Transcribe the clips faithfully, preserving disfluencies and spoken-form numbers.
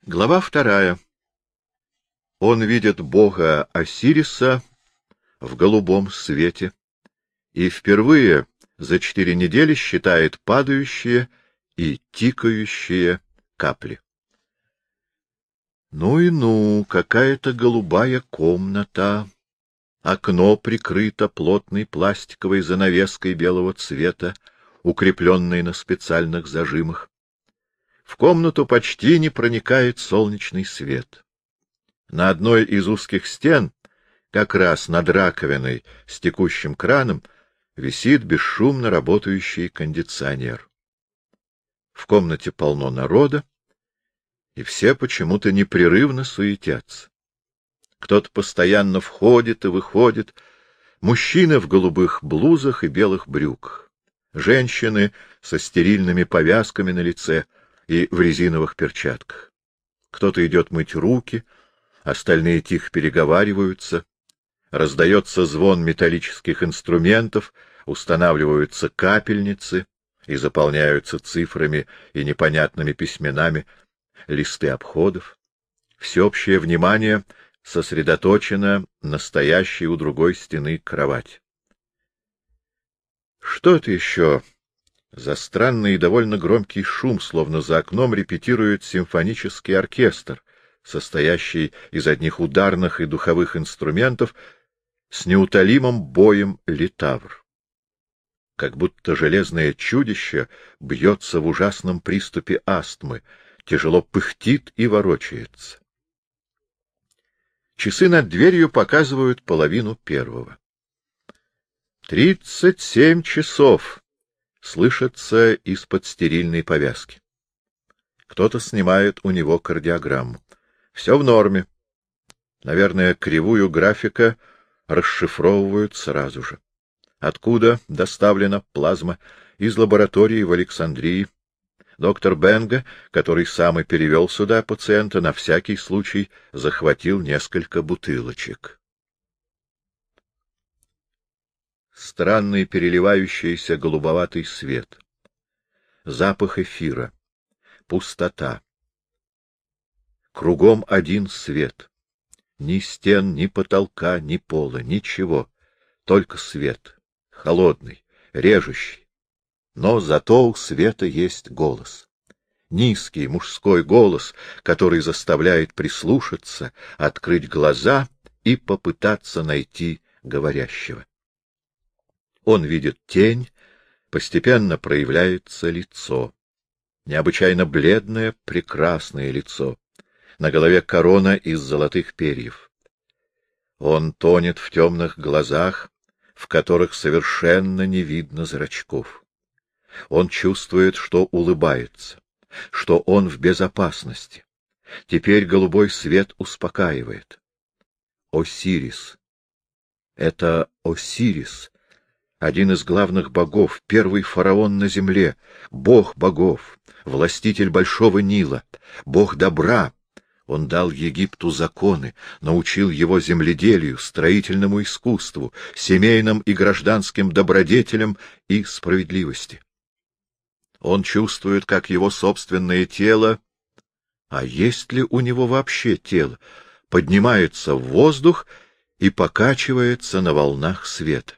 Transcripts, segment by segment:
Глава вторая. Он видит бога Осириса в голубом свете и впервые за четыре недели считает падающие и тикающие капли. Ну и ну, какая-то голубая комната. Окно прикрыто плотной пластиковой занавеской белого цвета, укрепленной на специальных зажимах. В комнату почти не проникает солнечный свет. На одной из узких стен, как раз над раковиной с текущим краном, висит бесшумно работающий кондиционер. В комнате полно народа, и все почему-то непрерывно суетятся. Кто-то постоянно входит и выходит, мужчины в голубых блузах и белых брюках, женщины со стерильными повязками на лице и в резиновых перчатках. Кто-то идет мыть руки, остальные тихо переговариваются, раздается звон металлических инструментов, устанавливаются капельницы и заполняются цифрами и непонятными письменами листы обходов. Всеобщее внимание сосредоточено на стоящей у другой стены кровати. Что это еще за странный и довольно громкий шум, словно за окном репетирует симфонический оркестр, состоящий из одних ударных и духовых инструментов с неутолимым боем литавр. Как будто железное чудище бьется в ужасном приступе астмы, тяжело пыхтит и ворочается. Часы над дверью показывают половину первого. «Тридцать семь часов!» — слышится из-под стерильной повязки. Кто-то снимает у него кардиограмму. Все в норме. Наверное, кривую графика расшифровывают сразу же. Откуда доставлена плазма? Из лаборатории в Александрии. Доктор Бенга, который сам и перевел сюда пациента, на всякий случай захватил несколько бутылочек. Странный переливающийся голубоватый свет. Запах эфира. Пустота. Кругом один свет. Ни стен, ни потолка, ни пола, ничего. Только свет. Холодный, режущий. Но зато у света есть голос. Низкий мужской голос, который заставляет прислушаться, открыть глаза и попытаться найти говорящего. Он видит тень, постепенно проявляется лицо. Необычайно бледное, прекрасное лицо. На голове корона из золотых перьев. Он тонет в темных глазах, в которых совершенно не видно зрачков. Он чувствует, что улыбается, что он в безопасности. Теперь голубой свет успокаивает. Осирис. Это Осирис, один из главных богов, первый фараон на земле, бог богов, властитель Большого Нила, бог добра. Он дал Египту законы, научил его земледелию, строительному искусству, семейным и гражданским добродетелям и справедливости. Он чувствует, как его собственное тело, а есть ли у него вообще тело, поднимается в воздух и покачивается на волнах света.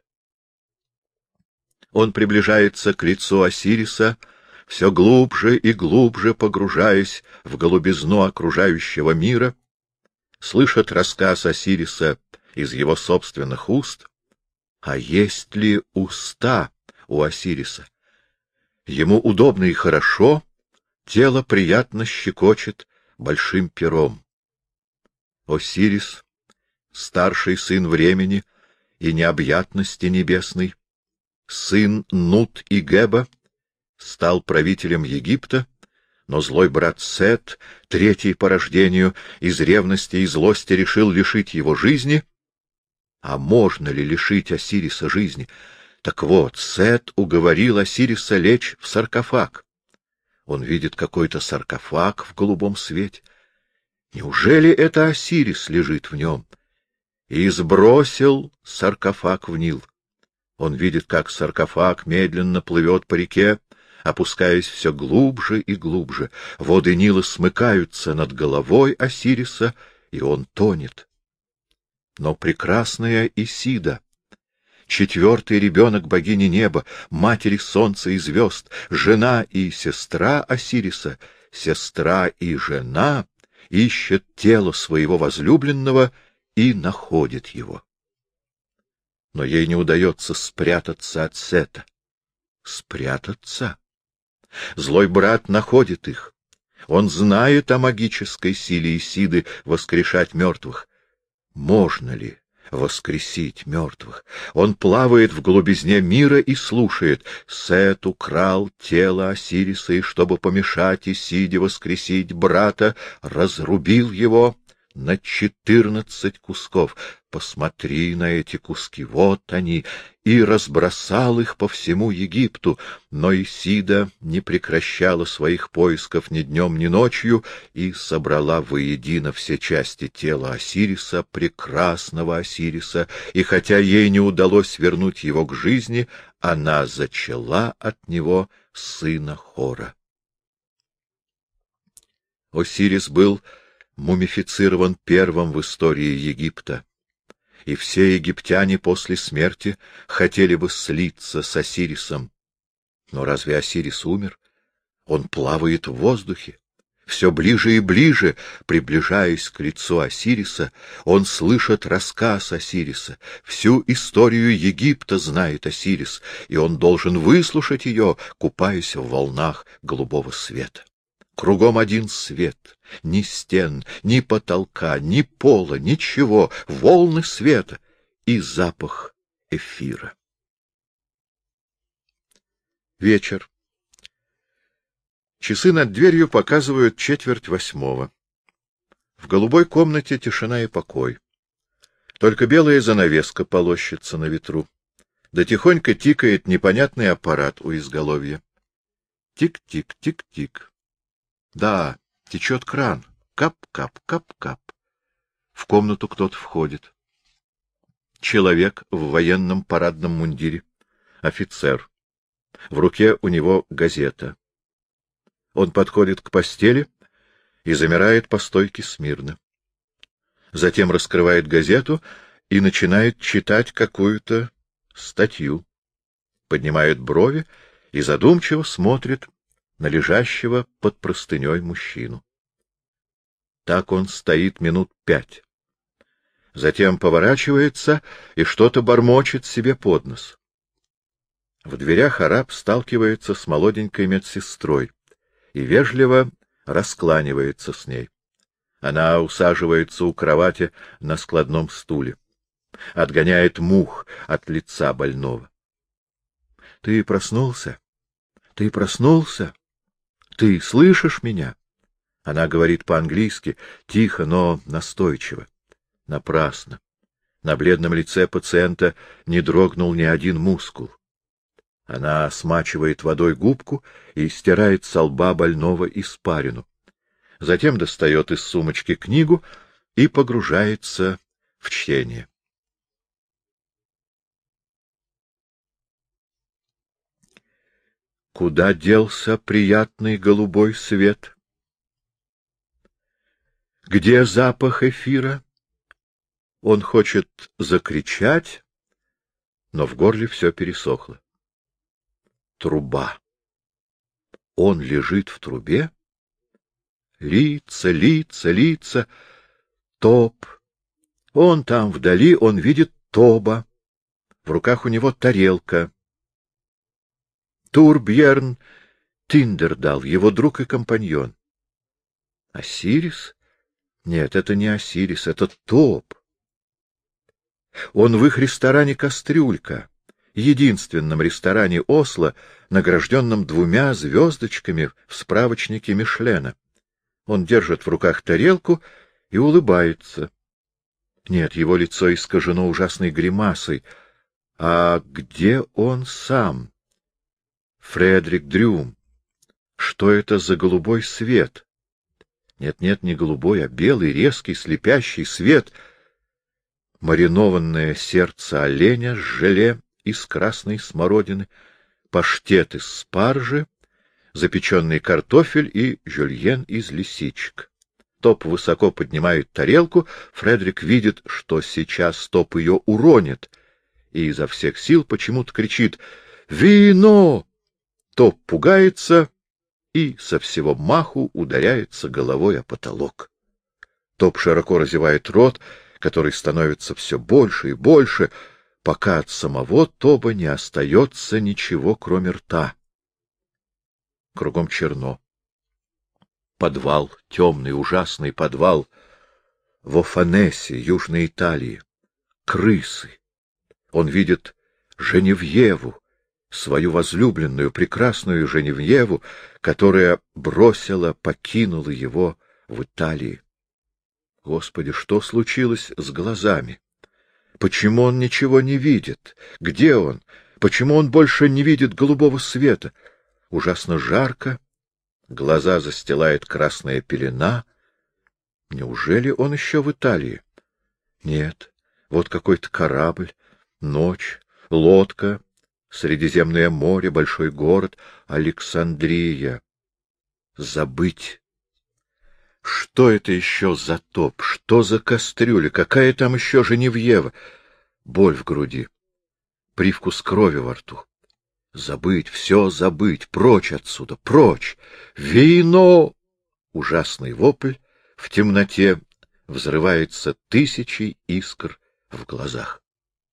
Он приближается к лицу Осириса, все глубже и глубже погружаясь в голубизну окружающего мира, слышит рассказ Осириса из его собственных уст. А есть ли уста у Осириса? Ему удобно и хорошо, тело приятно щекочет большим пером. Осирис, старший сын времени и необъятности небесной, сын Нут и Геба, стал правителем Египта, но злой брат Сет, третий по рождению, из ревности и злости решил лишить его жизни. А можно ли лишить Осириса жизни? Так вот, Сет уговорил Осириса лечь в саркофаг. Он видит какой-то саркофаг в голубом свете. Неужели это Осирис лежит в нем? И сбросил саркофаг в Нил. Он видит, как саркофаг медленно плывет по реке, опускаясь все глубже и глубже. Воды Нила смыкаются над головой Осириса, и он тонет. Но прекрасная Исида, четвертый ребенок богини неба, матери солнца и звезд, жена и сестра Осириса, сестра и жена, ищет тело своего возлюбленного и находит его. Но ей не удается спрятаться от Сета. Спрятаться? Злой брат находит их. Он знает о магической силе Исиды воскрешать мертвых. Можно ли воскресить мертвых? Он плавает в глубизне мира и слушает. Сет украл тело Осириса, и, чтобы помешать Исиде воскресить брата, разрубил его на четырнадцать кусков. Посмотри на эти куски, вот они, и разбросал их по всему Египту. Но Исида не прекращала своих поисков ни днем, ни ночью и собрала воедино все части тела Осириса, прекрасного Осириса, и хотя ей не удалось вернуть его к жизни, она зачала от него сына Хора. Осирис был мумифицирован первым в истории Египта, и все египтяне после смерти хотели бы слиться с Осирисом. Но разве Осирис умер? Он плавает в воздухе. Все ближе и ближе, приближаясь к лицу Осириса, он слышит рассказ Осириса. Всю историю Египта знает Осирис, и он должен выслушать ее, купаясь в волнах голубого света. Кругом один свет, ни стен, ни потолка, ни пола, ничего, волны света и запах эфира. Вечер. Часы над дверью показывают четверть восьмого. В голубой комнате тишина и покой. Только белая занавеска полощется на ветру. Да тихонько тикает непонятный аппарат у изголовья. Тик-тик, тик-тик. Да, течет кран. Кап-кап, кап-кап. В комнату кто-то входит. Человек в военном парадном мундире. Офицер. В руке у него газета. Он подходит к постели и замирает по стойке смирно. Затем раскрывает газету и начинает читать какую-то статью. Поднимает брови и задумчиво смотрит на лежащего под простыней мужчину. Так он стоит минут пять. Затем поворачивается и что-то бормочет себе под нос. В дверях араб сталкивается с молоденькой медсестрой и вежливо раскланивается с ней. Она усаживается у кровати на складном стуле, отгоняет мух от лица больного. — Ты проснулся? Ты проснулся? Ты слышишь меня? Она говорит по-английски, тихо, но настойчиво. Напрасно. На бледном лице пациента не дрогнул ни один мускул. Она смачивает водой губку и стирает со лба больного испарину. Затем достает из сумочки книгу и погружается в чтение. Куда делся приятный голубой свет? Где запах эфира? Он хочет закричать, но в горле все пересохло. Труба. Он лежит в трубе? Лица, лица, лица. Топ. Он там вдали, он видит Тоба. В руках у него тарелка. Турбьерн Тиндердал, его друг и компаньон. Осирис? Нет, это не Осирис, это Тоб. Он в их ресторане «Кастрюлька», единственном ресторане Осло, награжденном двумя звездочками в справочнике Мишлена. Он держит в руках тарелку и улыбается. Нет, его лицо искажено ужасной гримасой. А где он сам? Фредерик Дрюм. Что это за голубой свет? Нет-нет, не голубой, а белый, резкий, слепящий свет. Маринованное сердце оленя с желе из красной смородины, паштет из спаржи запеченный картофель и жюльен из лисичек. Топ высоко поднимает тарелку, Фредерик видит, что сейчас Топ ее уронит, и изо всех сил почему-то кричит «Вино!». Топ пугается и со всего маху ударяется головой о потолок. Топ широко разевает рот, который становится все больше и больше, пока от самого Тоба не остается ничего, кроме рта. Кругом черно. Подвал, темный, ужасный подвал в Офанесе, Южной Италии. Крысы. Он видит Женевьеву, свою возлюбленную, прекрасную Женевьеву, которая бросила, покинула его в Италии. Господи, что случилось с глазами? Почему он ничего не видит? Где он? Почему он больше не видит голубого света? Ужасно жарко. Глаза застилает красная пелена. Неужели он еще в Италии? Нет. Вот какой-то корабль, ночь, лодка, Средиземное море, большой город, Александрия. Забыть. Что это еще за Топ? Что за кастрюля? Какая там еще Женевьева? Боль в груди. Привкус крови во рту. Забыть, все забыть, прочь отсюда, прочь! Вино! Ужасный вопль в темноте взрывается тысячей искр в глазах.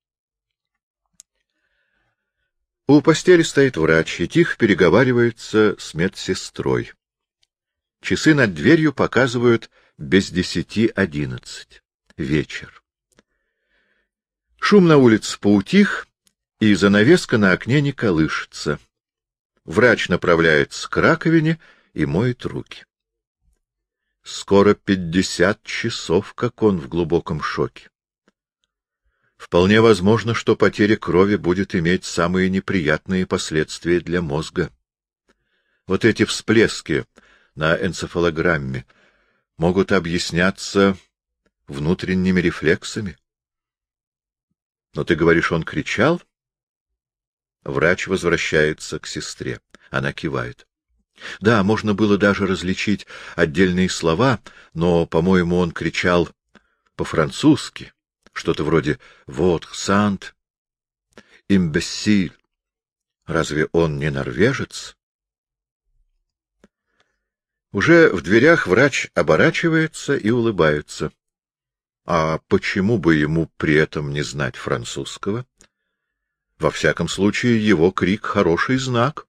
У постели стоит врач и тихо переговаривается с медсестрой. Часы над дверью показывают без десяти одиннадцать. Вечер. Шум на улице поутих, и занавеска на окне не колышется. Врач направляется к раковине и моет руки. Скоро пятьдесят часов, как он в глубоком шоке. Вполне возможно, что потеря крови будет иметь самые неприятные последствия для мозга. Вот эти всплески на энцефалограмме могут объясняться внутренними рефлексами. Но ты говоришь, он кричал? Врач возвращается к сестре. Она кивает. Да, можно было даже различить отдельные слова, но, по-моему, он кричал по-французски. Что-то вроде «Вот, Сант, имбессиль». Разве он не норвежец? Уже в дверях врач оборачивается и улыбается. А почему бы ему при этом не знать французского? Во всяком случае, его крик — хороший знак.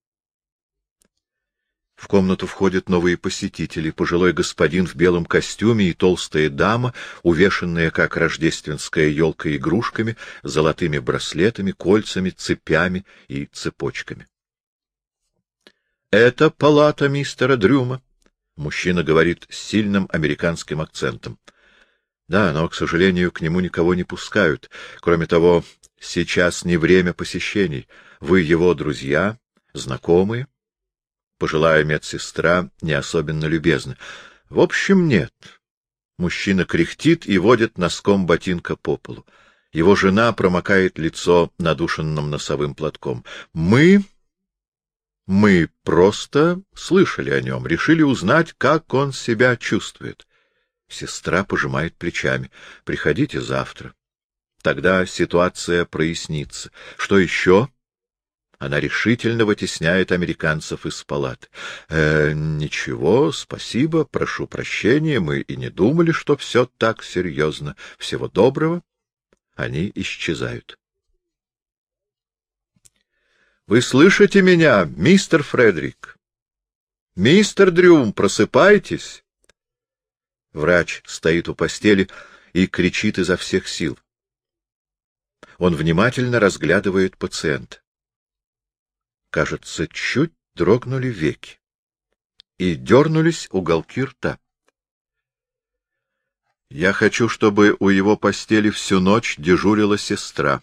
В комнату входят новые посетители, пожилой господин в белом костюме и толстая дама, увешанная, как рождественская елка, игрушками, золотыми браслетами, кольцами, цепями и цепочками. — Это палата мистера Дрюма, — мужчина говорит с сильным американским акцентом. Да, но, к сожалению, к нему никого не пускают. Кроме того, сейчас не время посещений. Вы его друзья, знакомые? Пожилая медсестра не особенно любезна. В общем, нет. Мужчина кряхтит и водит носком ботинка по полу. Его жена промокает лицо надушенным носовым платком. Мы... Мы просто слышали о нем, решили узнать, как он себя чувствует. Сестра пожимает плечами. Приходите завтра. Тогда ситуация прояснится. Что еще? Она решительно вытесняет американцев из палаты. Э, ничего, спасибо, прошу прощения, мы и не думали, что все так серьезно. Всего доброго. Они исчезают. Вы слышите меня, мистер Фредерик? Мистер Дрюм, просыпайтесь! Врач стоит у постели и кричит изо всех сил. Он внимательно разглядывает пациента. Кажется, чуть дрогнули веки и дернулись уголки рта. Я хочу, чтобы у его постели всю ночь дежурила сестра.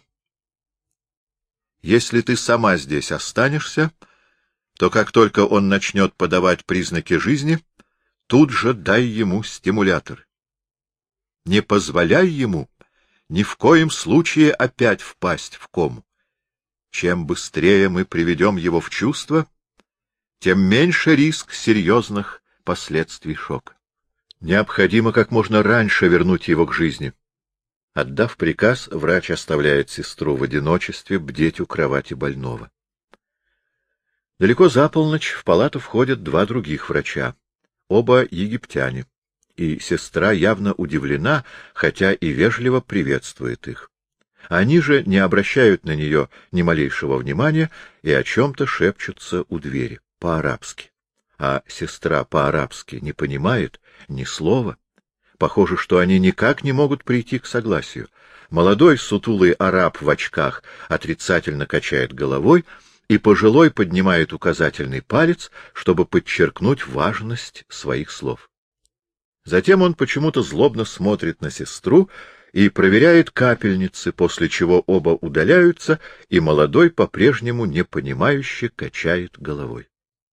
Если ты сама здесь останешься, то как только он начнет подавать признаки жизни, тут же дай ему стимулятор. Не позволяй ему ни в коем случае опять впасть в кому. Чем быстрее мы приведем его в чувство, тем меньше риск серьезных последствий шока. Необходимо как можно раньше вернуть его к жизни. Отдав приказ, врач оставляет сестру в одиночестве бдеть у кровати больного. Далеко за полночь в палату входят два других врача, оба египтяне, и сестра явно удивлена, хотя и вежливо приветствует их. Они же не обращают на нее ни малейшего внимания и о чем-то шепчутся у двери, по-арабски. А сестра по-арабски не понимает ни слова. Похоже, что они никак не могут прийти к согласию. Молодой сутулый араб в очках отрицательно качает головой, и пожилой поднимает указательный палец, чтобы подчеркнуть важность своих слов. Затем он почему-то злобно смотрит на сестру и проверяет капельницы, после чего оба удаляются, и молодой по-прежнему непонимающе качает головой.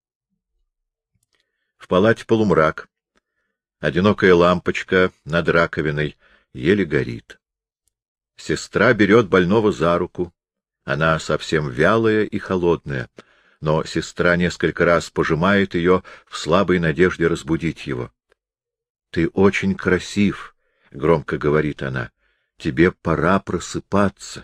В палате полумрак. Одинокая лампочка над раковиной еле горит. Сестра берет больного за руку. Она совсем вялая и холодная, но сестра несколько раз пожимает ее в слабой надежде разбудить его. — Ты очень красив, — громко говорит она. — Тебе пора просыпаться.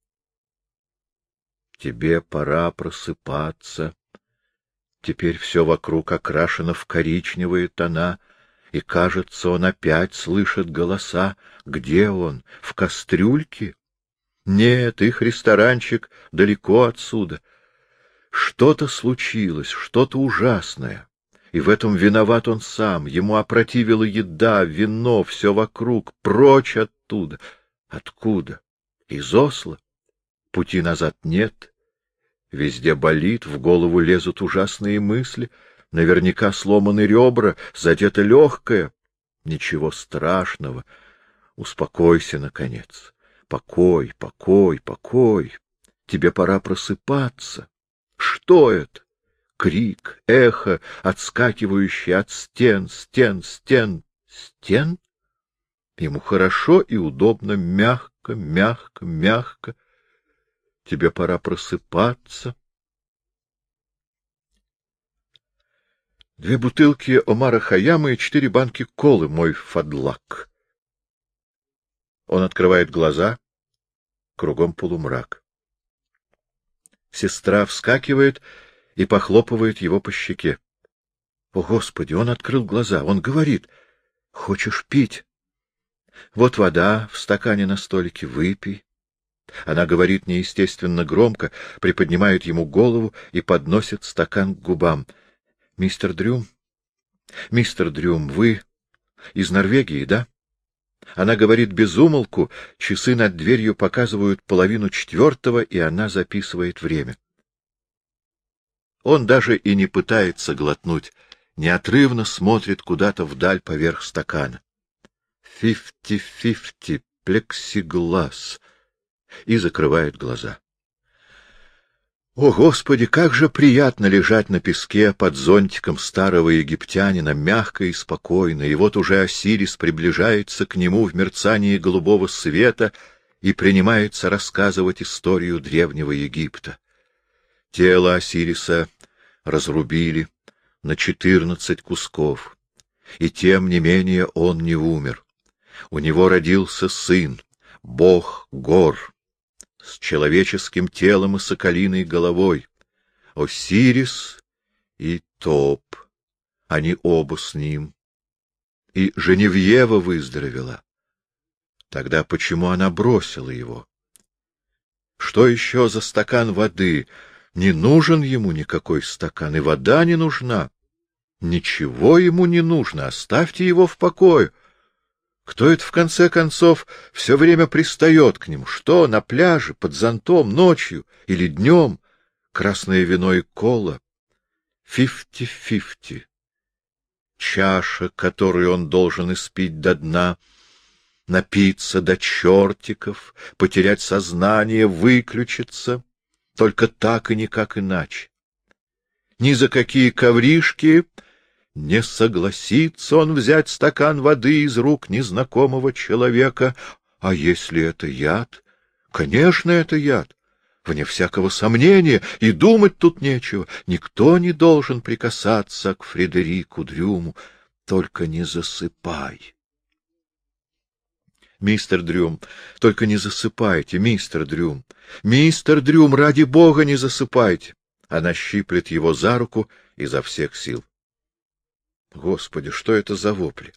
Тебе пора просыпаться. Теперь все вокруг окрашено в коричневые тона, и, кажется, он опять слышит голоса. Где он? В кастрюльке? Нет, их ресторанчик далеко отсюда. Что-то случилось, что-то ужасное. И в этом виноват он сам. Ему опротивила еда, вино, все вокруг. Прочь оттуда. Откуда? Из Осло? Пути назад нет. Везде болит, в голову лезут ужасные мысли. Наверняка сломаны ребра, задето легкое. Ничего страшного. Успокойся, наконец. Покой, покой, покой. Тебе пора просыпаться. Что это? Крик, эхо, отскакивающее от стен, стен, стен, стен. Ему хорошо и удобно, мягко, мягко, мягко. Тебе пора просыпаться. Две бутылки Омара Хайяма и четыре банки колы, мой фадлак. Он открывает глаза. Кругом полумрак. Сестра вскакивает и похлопывает его по щеке. О, Господи, он открыл глаза. Он говорит: хочешь пить? Вот вода в стакане на столике, выпей. Она говорит неестественно громко, приподнимает ему голову и подносит стакан к губам. — Мистер Дрюм? Мистер Дрюм, вы из Норвегии, да? Она говорит без умолку, часы над дверью показывают половину четвертого, и она записывает время. Он даже и не пытается глотнуть, неотрывно смотрит куда-то вдаль поверх стакана. «Фифти-фифти, плексиглаз», и закрывает глаза. О, Господи, как же приятно лежать на песке под зонтиком старого египтянина, мягко и спокойно, и вот уже Осирис приближается к нему в мерцании голубого света и принимается рассказывать историю древнего Египта. Тело Осириса разрубили на четырнадцать кусков, и тем не менее он не умер. У него родился сын, бог гор, с человеческим телом и соколиной головой, Осирис и Топ, они оба с ним. И Женевьева выздоровела. Тогда почему она бросила его? Что еще за стакан воды? Не нужен ему никакой стакан, и вода не нужна. Ничего ему не нужно, оставьте его в покое. Кто это, в конце концов, все время пристает к нему? Что, на пляже, под зонтом, ночью или днем? Красное вино и кола. Фифти-фифти. Чаша, которую он должен испить до дна, напиться до чертиков, потерять сознание, выключиться. Только так и никак иначе. Ни за какие ковришки не согласится он взять стакан воды из рук незнакомого человека. А если это яд? Конечно, это яд. Вне всякого сомнения, и думать тут нечего. Никто не должен прикасаться к Фредерику Дрюму. Только не засыпай. Мистер Дрюм, только не засыпайте, мистер Дрюм. Мистер Дрюм, ради бога, не засыпайте. Она щиплет его за руку изо всех сил. Господи, что это за вопли?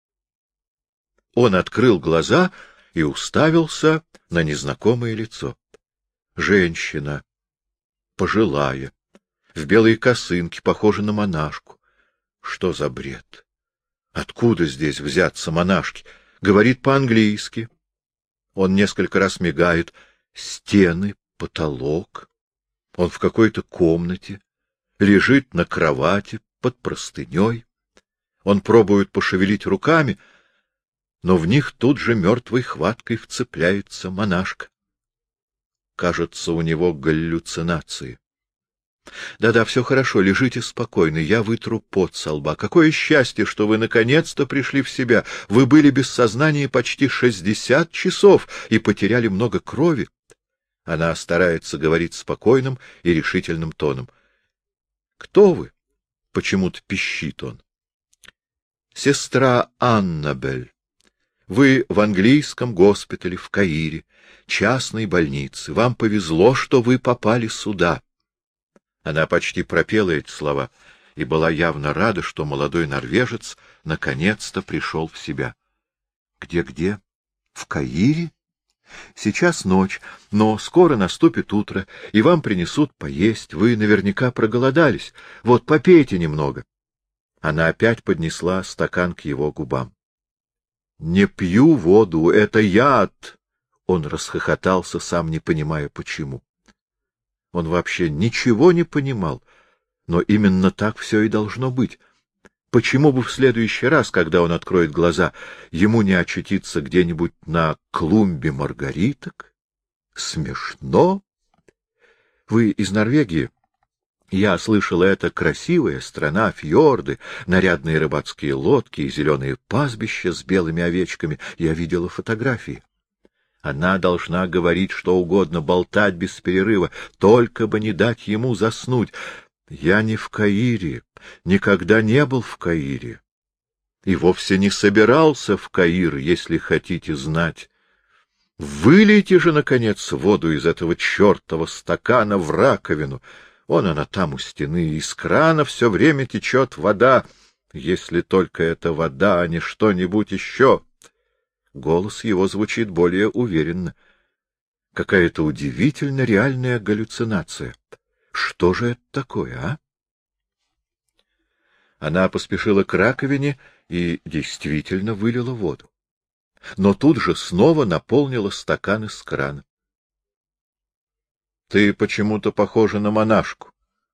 Он открыл глаза и уставился на незнакомое лицо. Женщина, пожилая, в белой косынке, похожа на монашку. Что за бред? Откуда здесь взяться монашки? Говорит по-английски. Он несколько раз мигает. Стены, потолок. Он в какой-то комнате. Лежит на кровати под простыней. Он пробует пошевелить руками, но в них тут же мертвой хваткой вцепляется монашка. Кажется, у него галлюцинации. Да-да, все хорошо, лежите спокойно, я вытру пот со лба. Какое счастье, что вы наконец-то пришли в себя. Вы были без сознания почти шестьдесят часов и потеряли много крови. Она старается говорить спокойным и решительным тоном. — Кто вы? — почему-то пищит он. — Сестра Аннабель. Вы в английском госпитале в Каире, частной больнице. Вам повезло, что вы попали сюда. Она почти пропела эти слова и была явно рада, что молодой норвежец наконец-то пришел в себя. Где-где? В Каире? Сейчас ночь, но скоро наступит утро, и вам принесут поесть. Вы наверняка проголодались. Вот попейте немного. Она опять поднесла стакан к его губам. — Не пью воду, это яд! Он расхохотался, сам не понимая, почему. Он вообще ничего не понимал, но именно так все и должно быть. Почему бы в следующий раз, когда он откроет глаза, ему не очутиться где-нибудь на клумбе маргариток? Смешно. Вы из Норвегии? Я слышал, это красивая страна, фьорды, нарядные рыбацкие лодки и зеленые пастбища с белыми овечками. Я видела фотографии. Она должна говорить что угодно, болтать без перерыва, только бы не дать ему заснуть. Я не в Каире, никогда не был в Каире. И вовсе не собирался в Каир, если хотите знать. Вылейте же, наконец, воду из этого чертова стакана в раковину. Вон она там у стены, из крана все время течет вода, если только это вода, а не что-нибудь еще. Голос его звучит более уверенно. Какая-то удивительно реальная галлюцинация. Что же это такое, а? Она поспешила к раковине и действительно вылила воду. Но тут же снова наполнила стакан из крана. — Ты почему-то похожа на монашку.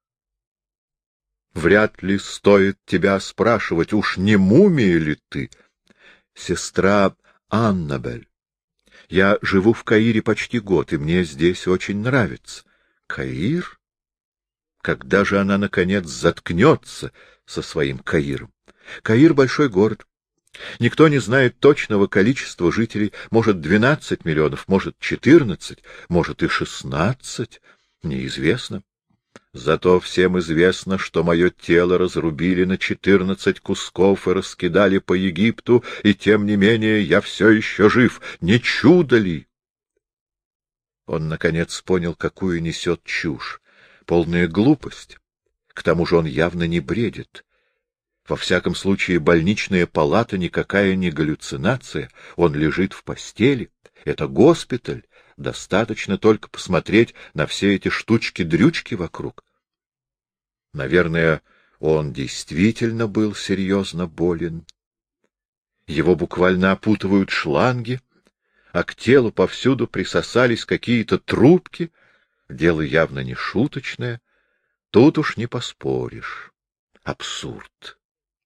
Вряд ли стоит тебя спрашивать, уж не мумия ли ты? Сестра Аннабель. Я живу в Каире почти год, и мне здесь очень нравится. Каир? Когда же она, наконец, заткнется со своим Каиром? Каир — большой город. Никто не знает точного количества жителей, может, двенадцать миллионов, может, четырнадцать, может, и шестнадцать, неизвестно. Зато всем известно, что мое тело разрубили на четырнадцать кусков и раскидали по Египту, и тем не менее я все еще жив. Не чудо ли? Он, наконец, понял, какую несет чушь, полная глупость. К тому же он явно не бредит. Во всяком случае, больничная палата никакая не галлюцинация, он лежит в постели. Это госпиталь, достаточно только посмотреть на все эти штучки-дрючки вокруг. Наверное, он действительно был серьезно болен. Его буквально опутывают шланги, а к телу повсюду присосались какие-то трубки. Дело явно не шуточное. Тут уж не поспоришь. Абсурд.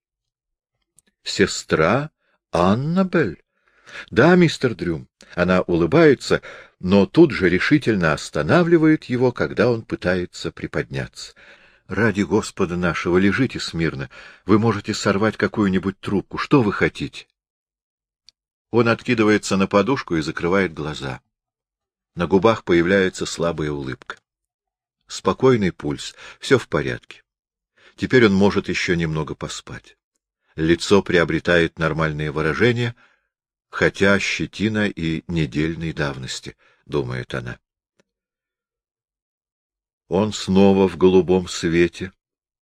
Сестра Аннабель? Да, мистер Дрюм. Она улыбается, но тут же решительно останавливает его, когда он пытается приподняться. Ради Господа нашего, лежите смирно. Вы можете сорвать какую-нибудь трубку. Что вы хотите? Он откидывается на подушку и закрывает глаза. На губах появляется слабая улыбка. Спокойный пульс, все в порядке. Теперь он может еще немного поспать. Лицо приобретает нормальные выражения, хотя щетина и недельной давности, думает она. Он снова в голубом свете.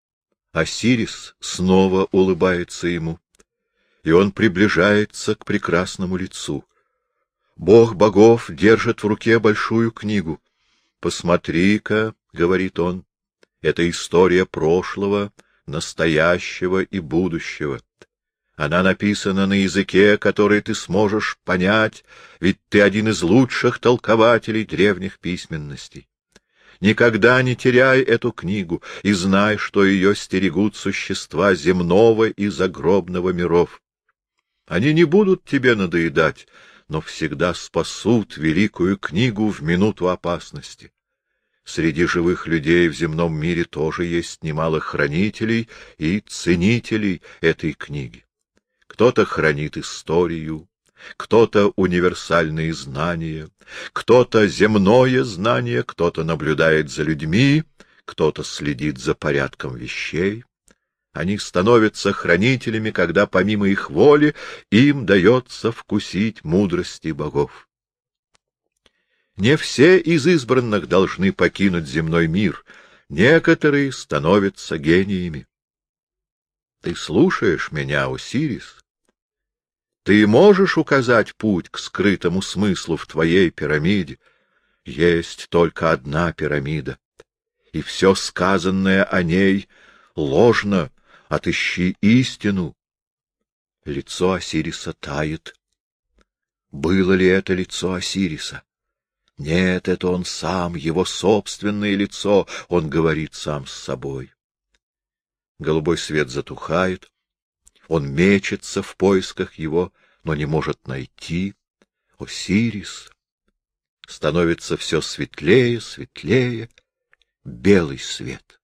Осирис снова улыбается ему, и он приближается к прекрасному лицу. Бог богов держит в руке большую книгу. «Посмотри-ка», — говорит он, — «это история прошлого, настоящего и будущего. Она написана на языке, который ты сможешь понять, ведь ты один из лучших толкователей древних письменностей. Никогда не теряй эту книгу и знай, что ее стерегут существа земного и загробного миров. Они не будут тебе надоедать, но всегда спасут великую книгу в минуту опасности. Среди живых людей в земном мире тоже есть немало хранителей и ценителей этой книги. Кто-то хранит историю, кто-то универсальные знания, кто-то земное знание, кто-то наблюдает за людьми, кто-то следит за порядком вещей. Они становятся хранителями, когда помимо их воли им дается вкусить мудрости богов. Не все из избранных должны покинуть земной мир, некоторые становятся гениями. Ты слушаешь меня, Осирис? Ты можешь указать путь к скрытому смыслу в твоей пирамиде? Есть только одна пирамида, и все сказанное о ней ложно. Отыщи истину. Лицо Осириса тает. Было ли это лицо Осириса? Нет, это он сам, его собственное лицо, он говорит сам с собой. Голубой свет затухает, он мечется в поисках его, но не может найти. Осирис становится все светлее, светлее, белый свет.